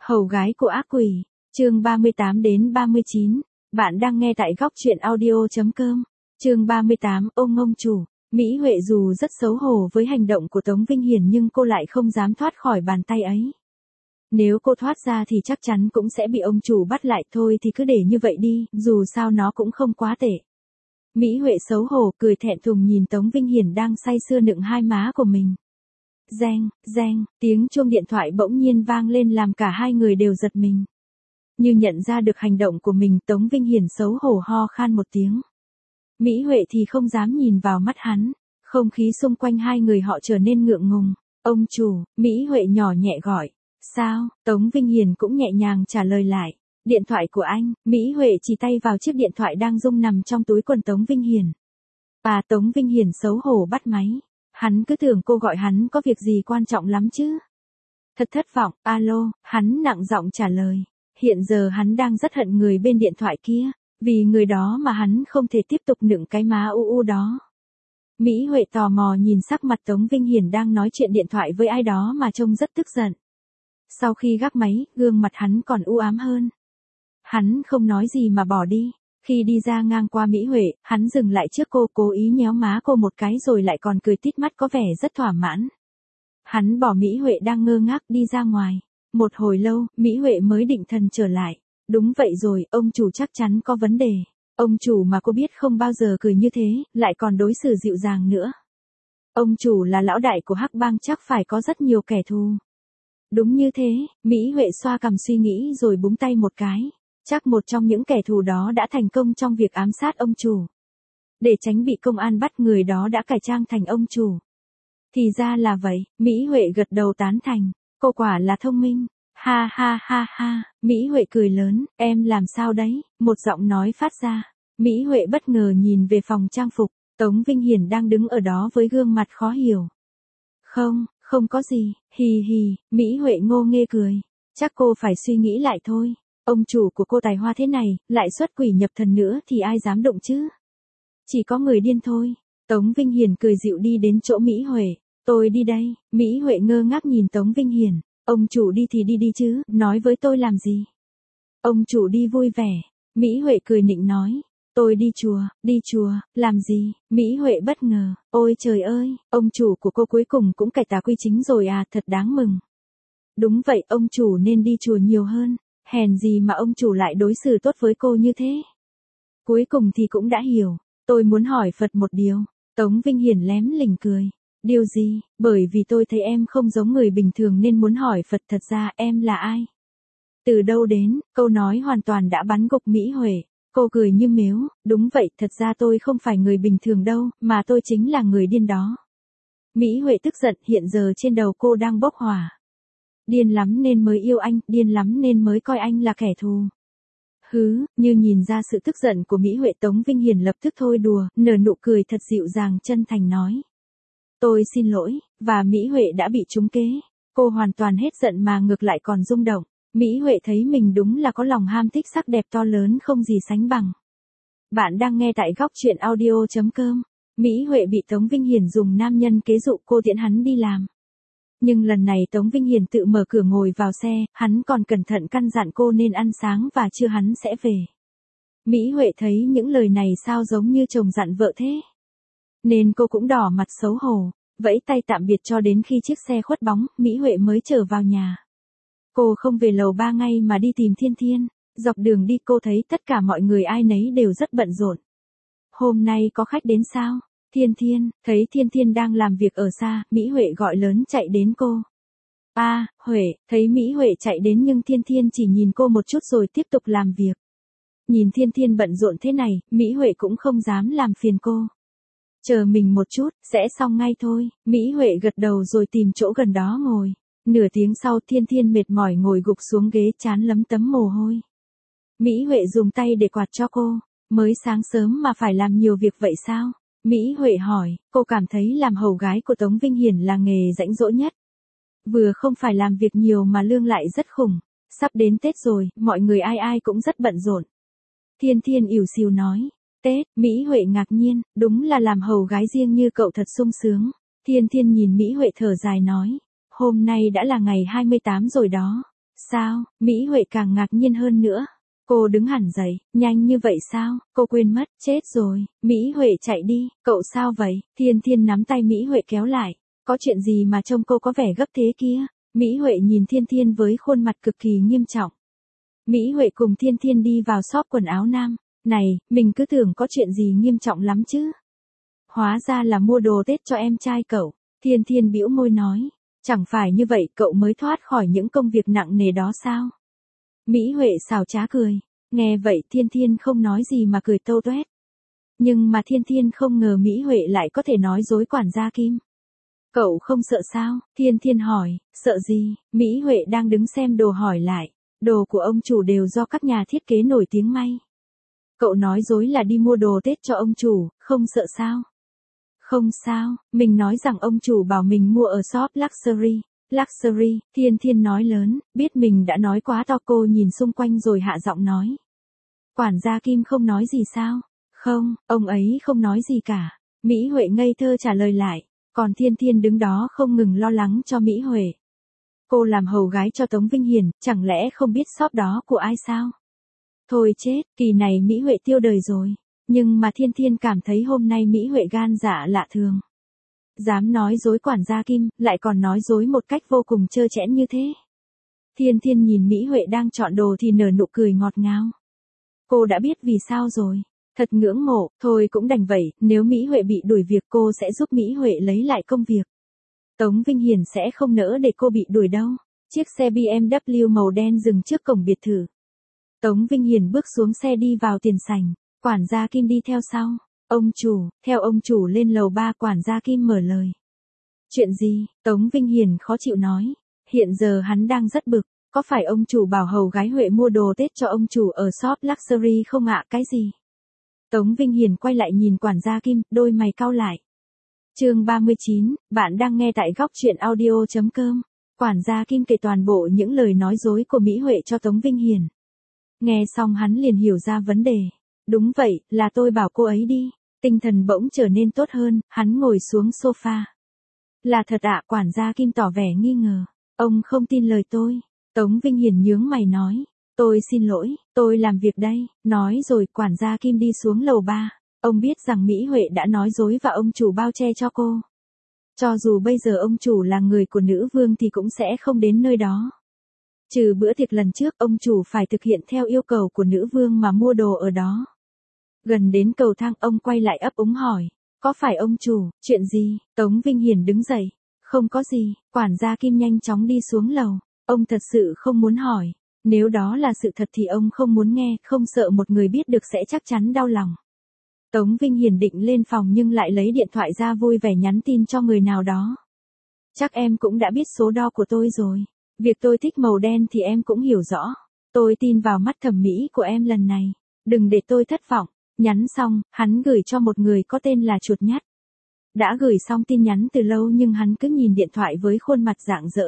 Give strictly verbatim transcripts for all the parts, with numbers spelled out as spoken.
Hầu gái của ác quỷ, chương ba mươi tám đến ba mươi chín. Bạn đang nghe tại góc truyện audio.com. Chương ba mươi tám, ông ông chủ. Mỹ Huệ dù rất xấu hổ với hành động của Tống Vinh Hiển nhưng cô lại không dám thoát khỏi bàn tay ấy. Nếu cô thoát ra thì chắc chắn cũng sẽ bị ông chủ bắt lại, thôi thì cứ để như vậy đi, dù sao nó cũng không quá tệ. Mỹ Huệ xấu hổ cười thẹn thùng nhìn Tống Vinh Hiển đang say sưa nựng hai má của mình. Reng, reng, tiếng chuông điện thoại bỗng nhiên vang lên làm cả hai người đều giật mình. Như nhận ra được hành động của mình, Tống Vinh Hiển xấu hổ ho khan một tiếng. Mỹ Huệ thì không dám nhìn vào mắt hắn, không khí xung quanh hai người họ trở nên ngượng ngùng. Ông chủ, Mỹ Huệ nhỏ nhẹ gọi. Sao? Tống Vinh Hiển cũng nhẹ nhàng trả lời lại. Điện thoại của anh. Mỹ Huệ chỉ tay vào chiếc điện thoại đang rung nằm trong túi quần Tống Vinh Hiển. À, Tống Vinh Hiển xấu hổ bắt máy. Hắn cứ tưởng cô gọi hắn có việc gì quan trọng lắm chứ. Thật thất vọng. Alo, hắn nặng giọng trả lời. Hiện giờ hắn đang rất hận người bên điện thoại kia, vì người đó mà hắn không thể tiếp tục nựng cái má u u đó. Mỹ Huệ tò mò nhìn sắc mặt Tống Vinh Hiển đang nói chuyện điện thoại với ai đó mà trông rất tức giận. Sau khi gác máy, gương mặt hắn còn u ám hơn. Hắn không nói gì mà bỏ đi. Khi đi ra ngang qua Mỹ Huệ, hắn dừng lại trước cô, cố ý nhéo má cô một cái rồi lại còn cười tít mắt có vẻ rất thỏa mãn. Hắn bỏ Mỹ Huệ đang ngơ ngác đi ra ngoài. Một hồi lâu, Mỹ Huệ mới định thần trở lại. Đúng vậy rồi, ông chủ chắc chắn có vấn đề. Ông chủ mà cô biết không bao giờ cười như thế, lại còn đối xử dịu dàng nữa. Ông chủ là lão đại của Hắc Bang, chắc phải có rất nhiều kẻ thù. Đúng như thế, Mỹ Huệ xoa cằm suy nghĩ rồi búng tay một cái. Chắc một trong những kẻ thù đó đã thành công trong việc ám sát ông chủ. Để tránh bị công an bắt, người đó đã cải trang thành ông chủ. Thì ra là vậy, Mỹ Huệ gật đầu tán thành. Cô quả là thông minh. Ha ha ha ha, Mỹ Huệ cười lớn. Em làm sao đấy? Một giọng nói phát ra. Mỹ Huệ bất ngờ nhìn về phòng trang phục. Tống Vinh Hiển đang đứng ở đó với gương mặt khó hiểu. Không, không có gì, hì hì, Mỹ Huệ ngô nghê cười. Chắc cô phải suy nghĩ lại thôi. Ông chủ của cô tài hoa thế này, lại xuất quỷ nhập thần nữa thì ai dám động chứ? Chỉ có người điên thôi. Tống Vinh Hiển cười dịu đi đến chỗ Mỹ Huệ. Tôi đi đây. Mỹ Huệ ngơ ngác nhìn Tống Vinh Hiển. Ông chủ đi thì đi đi chứ, nói với tôi làm gì? Ông chủ đi vui vẻ. Mỹ Huệ cười nịnh nói. Tôi đi chùa, đi chùa, làm gì? Mỹ Huệ bất ngờ. Ôi trời ơi, ông chủ của cô cuối cùng cũng cải tà quy chính rồi à, thật đáng mừng. Đúng vậy, ông chủ nên đi chùa nhiều hơn. Hèn gì mà ông chủ lại đối xử tốt với cô như thế. Cuối cùng thì cũng đã hiểu. Tôi muốn hỏi Phật một điều. Tống Vinh Hiển lém lỉnh cười. Điều gì? Bởi vì tôi thấy em không giống người bình thường nên muốn hỏi Phật, thật ra em là ai? Từ đâu đến? Câu nói hoàn toàn đã bắn gục Mỹ Huệ. Cô cười như mếu. Đúng vậy, thật ra tôi không phải người bình thường đâu, mà tôi chính là người điên đó. Mỹ Huệ tức giận, hiện giờ trên đầu cô đang bốc hỏa. Điên lắm nên mới yêu anh, điên lắm nên mới coi anh là kẻ thù. Hứ, như nhìn ra sự tức giận của Mỹ Huệ, Tống Vinh Hiển lập tức thôi đùa, nở nụ cười thật dịu dàng chân thành nói. Tôi xin lỗi, và Mỹ Huệ đã bị trúng kế. Cô hoàn toàn hết giận mà ngược lại còn rung động. Mỹ Huệ thấy mình đúng là có lòng ham thích sắc đẹp to lớn không gì sánh bằng. Bạn đang nghe tại góc truyện audio.com. Mỹ Huệ bị Tống Vinh Hiển dùng nam nhân kế dụ cô tiễn hắn đi làm. Nhưng lần này Tống Vinh Hiển tự mở cửa ngồi vào xe, hắn còn cẩn thận căn dặn cô nên ăn sáng và trưa hắn sẽ về. Mỹ Huệ thấy những lời này sao giống như chồng dặn vợ thế. Nên cô cũng đỏ mặt xấu hổ, vẫy tay tạm biệt cho đến khi chiếc xe khuất bóng, Mỹ Huệ mới trở vào nhà. Cô không về lầu ba ngay mà đi tìm Thiên Thiên. Dọc đường đi cô thấy tất cả mọi người ai nấy đều rất bận rộn. Hôm nay có khách đến sao? Thiên Thiên, thấy Thiên Thiên đang làm việc ở xa, Mỹ Huệ gọi lớn chạy đến cô. A, à, Huệ, thấy Mỹ Huệ chạy đến nhưng Thiên Thiên chỉ nhìn cô một chút rồi tiếp tục làm việc. Nhìn Thiên Thiên bận rộn thế này, Mỹ Huệ cũng không dám làm phiền cô. Chờ mình một chút, sẽ xong ngay thôi. Mỹ Huệ gật đầu rồi tìm chỗ gần đó ngồi. Nửa tiếng sau Thiên Thiên mệt mỏi ngồi gục xuống ghế, trán lấm tấm mồ hôi. Mỹ Huệ dùng tay để quạt cho cô. Mới sáng sớm mà phải làm nhiều việc vậy sao? Mỹ Huệ hỏi, cô cảm thấy làm hầu gái của Tống Vinh Hiển là nghề rãnh rỗi nhất. Vừa không phải làm việc nhiều mà lương lại rất khủng. Sắp đến Tết rồi, mọi người ai ai cũng rất bận rộn. Thiên Thiên ỉu xìu nói. Tết, Mỹ Huệ ngạc nhiên, đúng là làm hầu gái riêng như cậu thật sung sướng. Thiên Thiên nhìn Mỹ Huệ thở dài nói. Hôm nay đã là ngày hai mươi tám rồi đó. Sao? Mỹ Huệ càng ngạc nhiên hơn nữa. Cô đứng hẳn dậy, nhanh như vậy sao? Cô quên mất, chết rồi. Mỹ Huệ chạy đi, cậu sao vậy? Thiên Thiên nắm tay Mỹ Huệ kéo lại. Có chuyện gì mà trông cô có vẻ gấp thế kia? Mỹ Huệ nhìn Thiên Thiên với khuôn mặt cực kỳ nghiêm trọng. Mỹ Huệ cùng Thiên Thiên đi vào shop quần áo nam. Này, mình cứ tưởng có chuyện gì nghiêm trọng lắm chứ. Hóa ra là mua đồ Tết cho em trai cậu. Thiên Thiên bĩu môi nói. Chẳng phải như vậy cậu mới thoát khỏi những công việc nặng nề đó sao? Mỹ Huệ xào trá cười. Nghe vậy Thiên Thiên không nói gì mà cười tâu tuét. Nhưng mà Thiên Thiên không ngờ Mỹ Huệ lại có thể nói dối quản gia Kim. Cậu không sợ sao? Thiên Thiên hỏi. Sợ gì? Mỹ Huệ đang đứng xem đồ hỏi lại. Đồ của ông chủ đều do các nhà thiết kế nổi tiếng may. Cậu nói dối là đi mua đồ Tết cho ông chủ, không sợ sao? Không sao, mình nói rằng ông chủ bảo mình mua ở shop Luxury. Luxury, Thiên Thiên nói lớn, biết mình đã nói quá to. Cô nhìn xung quanh rồi hạ giọng nói. Quản gia Kim không nói gì sao? Không, ông ấy không nói gì cả. Mỹ Huệ ngây thơ trả lời lại, còn Thiên Thiên đứng đó không ngừng lo lắng cho Mỹ Huệ. Cô làm hầu gái cho Tống Vinh Hiền, chẳng lẽ không biết shop đó của ai sao? Thôi chết, kỳ này Mỹ Huệ tiêu đời rồi. Nhưng mà Thiên Thiên cảm thấy hôm nay Mỹ Huệ gan dạ lạ thường. Dám nói dối quản gia Kim, lại còn nói dối một cách vô cùng trơ trẽn như thế. Thiên Thiên nhìn Mỹ Huệ đang chọn đồ thì nở nụ cười ngọt ngào. Cô đã biết vì sao rồi. Thật ngưỡng mộ, thôi cũng đành vậy, nếu Mỹ Huệ bị đuổi việc cô sẽ giúp Mỹ Huệ lấy lại công việc. Tống Vinh Hiền sẽ không nỡ để cô bị đuổi đâu. Chiếc xe bê em vê màu đen dừng trước cổng biệt thự. Tống Vinh Hiền bước xuống xe đi vào tiền sảnh, quản gia Kim đi theo sau. Ông chủ, theo ông chủ lên lầu ba. Quản gia Kim mở lời. Chuyện gì? Tống Vinh Hiền khó chịu nói. Hiện giờ hắn đang rất bực, có phải ông chủ bảo hầu gái Huệ mua đồ Tết cho ông chủ ở shop Luxury không ạ? Cái gì? Tống Vinh Hiền quay lại nhìn quản gia Kim, đôi mày cau lại. Chương ba mươi chín, bạn đang nghe tại góc truyện audio chấm com. Quản gia Kim kể toàn bộ những lời nói dối của Mỹ Huệ cho Tống Vinh Hiền. Nghe xong hắn liền hiểu ra vấn đề. Đúng vậy, là tôi bảo cô ấy đi. Tinh thần bỗng trở nên tốt hơn, hắn ngồi xuống sofa. Là thật ạ? Quản gia Kim tỏ vẻ nghi ngờ. Ông không tin lời tôi. Tống Vinh Hiền nhướng mày nói. Tôi xin lỗi, tôi làm việc đây. Nói rồi quản gia Kim đi xuống lầu ba. Ông biết rằng Mỹ Huệ đã nói dối và ông chủ bao che cho cô. Cho dù bây giờ ông chủ là người của nữ vương thì cũng sẽ không đến nơi đó. Trừ bữa tiệc lần trước, ông chủ phải thực hiện theo yêu cầu của nữ vương mà mua đồ ở đó. Gần đến cầu thang, ông quay lại ấp úng hỏi. Có phải ông chủ? Chuyện gì? Tống Vinh Hiền đứng dậy. Không có gì. Quản gia Kim nhanh chóng đi xuống lầu. Ông thật sự không muốn hỏi. Nếu đó là sự thật thì ông không muốn nghe, không sợ một người biết được sẽ chắc chắn đau lòng. Tống Vinh Hiền định lên phòng nhưng lại lấy điện thoại ra vui vẻ nhắn tin cho người nào đó. Chắc em cũng đã biết số đo của tôi rồi. Việc tôi thích màu đen thì em cũng hiểu rõ. Tôi tin vào mắt thẩm mỹ của em lần này. Đừng để tôi thất vọng. Nhắn xong, hắn gửi cho một người có tên là Chuột Nhắt. Đã gửi xong tin nhắn từ lâu nhưng hắn cứ nhìn điện thoại với khuôn mặt rạng rỡ.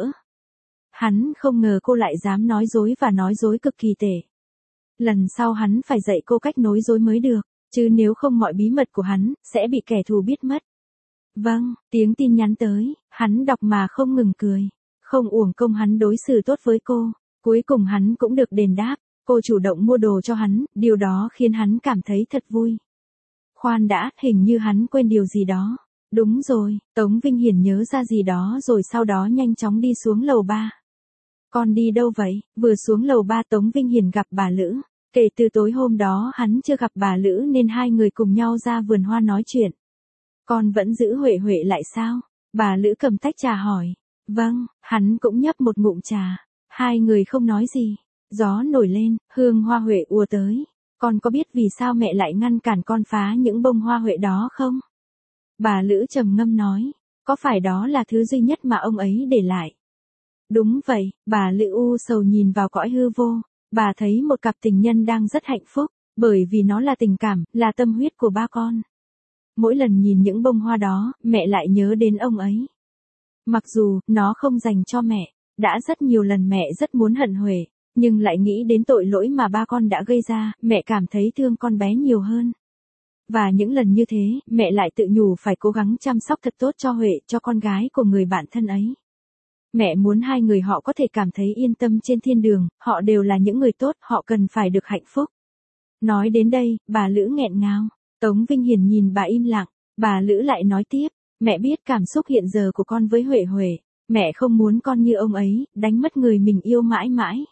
Hắn không ngờ cô lại dám nói dối và nói dối cực kỳ tệ. Lần sau hắn phải dạy cô cách nói dối mới được, chứ nếu không mọi bí mật của hắn sẽ bị kẻ thù biết mất. Vâng, tiếng tin nhắn tới, hắn đọc mà không ngừng cười. Không uổng công hắn đối xử tốt với cô, cuối cùng hắn cũng được đền đáp. Cô chủ động mua đồ cho hắn, điều đó khiến hắn cảm thấy thật vui. Khoan đã, hình như hắn quên điều gì đó. Đúng rồi, Tống Vinh Hiền nhớ ra gì đó rồi sau đó nhanh chóng đi xuống lầu ba. Con đi đâu vậy? Vừa xuống lầu ba Tống Vinh Hiền gặp bà Lữ. Kể từ tối hôm đó hắn chưa gặp bà Lữ nên hai người cùng nhau ra vườn hoa nói chuyện. Con vẫn giữ Huệ Huệ lại sao? Bà Lữ cầm tách trà hỏi. Vâng, hắn cũng nhấp một ngụm trà. Hai người không nói gì. Gió nổi lên, hương hoa Huệ ùa tới. Con có biết vì sao mẹ lại ngăn cản con phá những bông hoa Huệ đó không? Bà Lữ trầm ngâm nói. Có phải đó là thứ duy nhất mà ông ấy để lại? Đúng vậy, bà Lữ u sầu nhìn vào cõi hư vô. Bà thấy một cặp tình nhân đang rất hạnh phúc, bởi vì nó là tình cảm, là tâm huyết của ba con. Mỗi lần nhìn những bông hoa đó, mẹ lại nhớ đến ông ấy. Mặc dù, nó không dành cho mẹ, đã rất nhiều lần mẹ rất muốn hận Huệ, nhưng lại nghĩ đến tội lỗi mà ba con đã gây ra, mẹ cảm thấy thương con bé nhiều hơn. Và những lần như thế, mẹ lại tự nhủ phải cố gắng chăm sóc thật tốt cho Huệ, cho con gái của người bạn thân ấy. Mẹ muốn hai người họ có thể cảm thấy yên tâm trên thiên đường, họ đều là những người tốt, họ cần phải được hạnh phúc. Nói đến đây, bà Lữ nghẹn ngào. Tống Vinh Hiền nhìn bà im lặng, bà Lữ lại nói tiếp, mẹ biết cảm xúc hiện giờ của con với Huệ Huệ, mẹ không muốn con như ông ấy, đánh mất người mình yêu mãi mãi.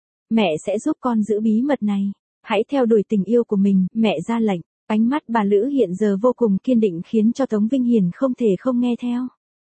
Mẹ sẽ giúp con giữ bí mật này, hãy theo đuổi tình yêu của mình, mẹ ra lệnh. Ánh mắt bà Lữ hiện giờ vô cùng kiên định khiến cho Tống Vinh Hiền không thể không nghe theo.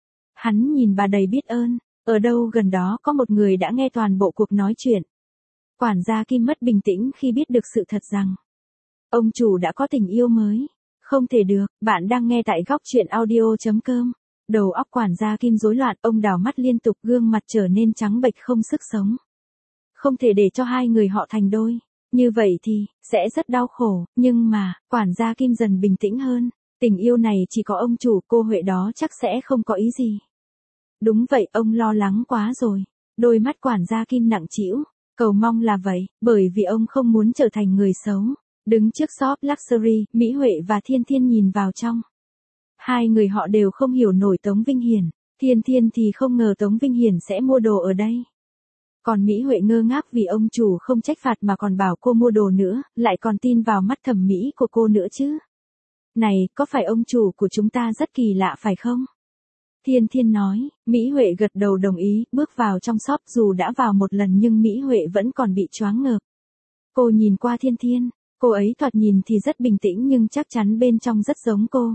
Hắn nhìn bà đầy biết ơn, ở đâu gần đó có một người đã nghe toàn bộ cuộc nói chuyện. Quản gia Kim mất bình tĩnh khi biết được sự thật rằng ông chủ đã có tình yêu mới. Không thể được, bạn đang nghe tại góc truyện audio.com. Đầu óc quản gia Kim rối loạn, ông đảo mắt liên tục, gương mặt trở nên trắng bệch không sức sống. Không thể để cho hai người họ thành đôi. Như vậy thì, sẽ rất đau khổ, nhưng mà, quản gia Kim dần bình tĩnh hơn. Tình yêu này chỉ có ông chủ, cô Huệ đó chắc sẽ không có ý gì. Đúng vậy, ông lo lắng quá rồi. Đôi mắt quản gia Kim nặng trĩu. Cầu mong là vậy, bởi vì ông không muốn trở thành người xấu. Đứng trước shop luxury, Mỹ Huệ và Thiên Thiên nhìn vào trong. Hai người họ đều không hiểu nổi Tống Vinh Hiền. Thiên Thiên thì không ngờ Tống Vinh Hiền sẽ mua đồ ở đây. Còn Mỹ Huệ ngơ ngác vì ông chủ không trách phạt mà còn bảo cô mua đồ nữa, lại còn tin vào mắt thẩm mỹ của cô nữa chứ. Này, có phải ông chủ của chúng ta rất kỳ lạ phải không? Thiên Thiên nói, Mỹ Huệ gật đầu đồng ý, bước vào trong shop dù đã vào một lần nhưng Mỹ Huệ vẫn còn bị choáng ngợp. Cô nhìn qua Thiên Thiên, cô ấy thoạt nhìn thì rất bình tĩnh nhưng chắc chắn bên trong rất giống cô.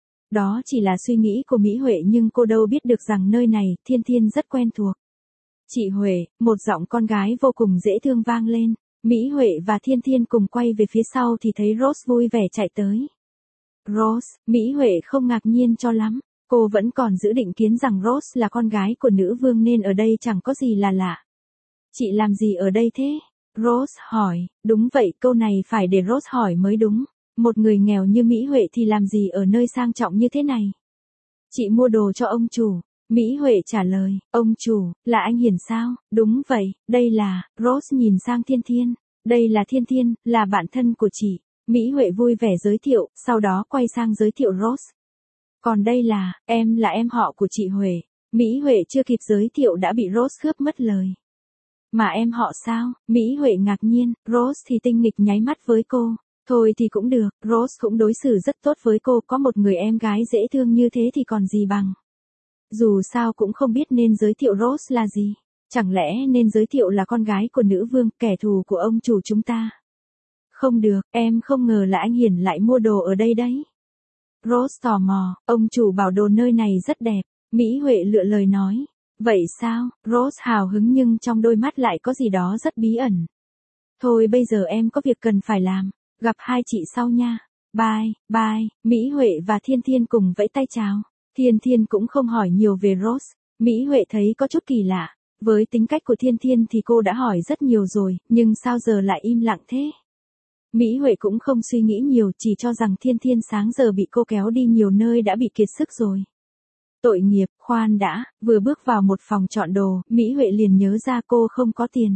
Đó chỉ là suy nghĩ của Mỹ Huệ nhưng cô đâu biết được rằng nơi này, Thiên Thiên rất quen thuộc. Chị Huệ, một giọng con gái vô cùng dễ thương vang lên. Mỹ Huệ và Thiên Thiên cùng quay về phía sau thì thấy Rose vui vẻ chạy tới. Rose, Mỹ Huệ không ngạc nhiên cho lắm. Cô vẫn còn giữ định kiến rằng Rose là con gái của nữ vương nên ở đây chẳng có gì là lạ. Chị làm gì ở đây thế? Rose hỏi, đúng vậy, câu này phải để Rose hỏi mới đúng. Một người nghèo như Mỹ Huệ thì làm gì ở nơi sang trọng như thế này? Chị mua đồ cho ông chủ. Mỹ Huệ trả lời, ông chủ, là anh Hiền sao? Đúng vậy, đây là, Rose nhìn sang Thiên Thiên. Đây là Thiên Thiên, là bạn thân của chị. Mỹ Huệ vui vẻ giới thiệu, sau đó quay sang giới thiệu Rose. Còn đây là, em là em họ của chị Huệ. Mỹ Huệ chưa kịp giới thiệu đã bị Rose cướp mất lời. Mà em họ sao? Mỹ Huệ ngạc nhiên, Rose thì tinh nghịch nháy mắt với cô. Thôi thì cũng được, Rose cũng đối xử rất tốt với cô, có một người em gái dễ thương như thế thì còn gì bằng. Dù sao cũng không biết nên giới thiệu Rose là gì. Chẳng lẽ nên giới thiệu là con gái của nữ vương, kẻ thù của ông chủ chúng ta? Không được, em không ngờ là anh Hiền lại mua đồ ở đây đấy. Rose tò mò, ông chủ bảo đồ nơi này rất đẹp. Mỹ Huệ lựa lời nói. Vậy sao? Rose hào hứng nhưng trong đôi mắt lại có gì đó rất bí ẩn. Thôi bây giờ em có việc cần phải làm. Gặp hai chị sau nha. Bye, bye. Mỹ Huệ và Thiên Thiên cùng vẫy tay chào. Thiên Thiên cũng không hỏi nhiều về Rose. Mỹ Huệ thấy có chút kỳ lạ. Với tính cách của Thiên Thiên thì cô đã hỏi rất nhiều rồi, nhưng sao giờ lại im lặng thế? Mỹ Huệ cũng không suy nghĩ nhiều, chỉ cho rằng Thiên Thiên sáng giờ bị cô kéo đi nhiều nơi đã bị kiệt sức rồi. Tội nghiệp, khoan đã, vừa bước vào một phòng chọn đồ, Mỹ Huệ liền nhớ ra cô không có tiền.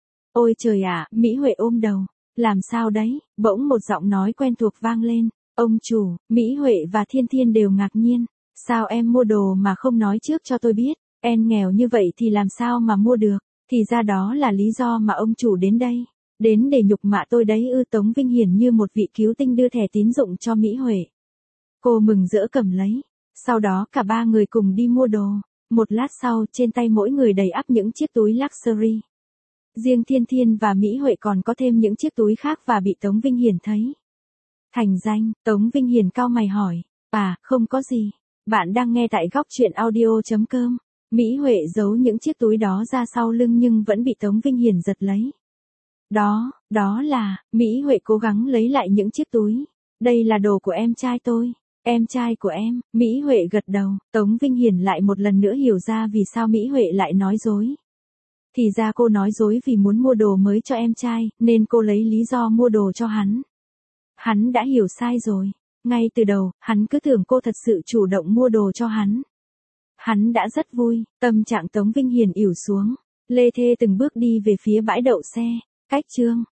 Ôi trời ạ, Mỹ Huệ ôm đầu. Làm sao đấy? Bỗng một giọng nói quen thuộc vang lên. Ông chủ, Mỹ Huệ và Thiên Thiên đều ngạc nhiên. Sao em mua đồ mà không nói trước cho tôi biết? Em nghèo như vậy thì làm sao mà mua được? Thì ra đó là lý do mà ông chủ đến đây. Đến để nhục mạ tôi đấy ư? Tống Vinh Hiền như một vị cứu tinh đưa thẻ tín dụng cho Mỹ Huệ. Cô mừng rỡ cầm lấy. Sau đó cả ba người cùng đi mua đồ. Một lát sau, trên tay mỗi người đầy ắp những chiếc túi luxury. Riêng Thiên Thiên và Mỹ Huệ còn có thêm những chiếc túi khác và bị Tống Vinh Hiền thấy. Thành danh, Tống Vinh Hiền cau mày hỏi. À, không có gì. Bạn đang nghe tại góc truyện audio.com. Mỹ Huệ giấu những chiếc túi đó ra sau lưng nhưng vẫn bị Tống Vinh Hiền giật lấy. Đó, đó là, Mỹ Huệ cố gắng lấy lại những chiếc túi. Đây là đồ của em trai tôi. Em trai của em, Mỹ Huệ gật đầu. Tống Vinh Hiền lại một lần nữa hiểu ra vì sao Mỹ Huệ lại nói dối. Thì ra cô nói dối vì muốn mua đồ mới cho em trai, nên cô lấy lý do mua đồ cho hắn. Hắn đã hiểu sai rồi. Ngay từ đầu, hắn cứ tưởng cô thật sự chủ động mua đồ cho hắn. Hắn đã rất vui, tâm trạng Tống Vinh Hiền ỉu xuống. Lê thê từng bước đi về phía bãi đậu xe. Cách chương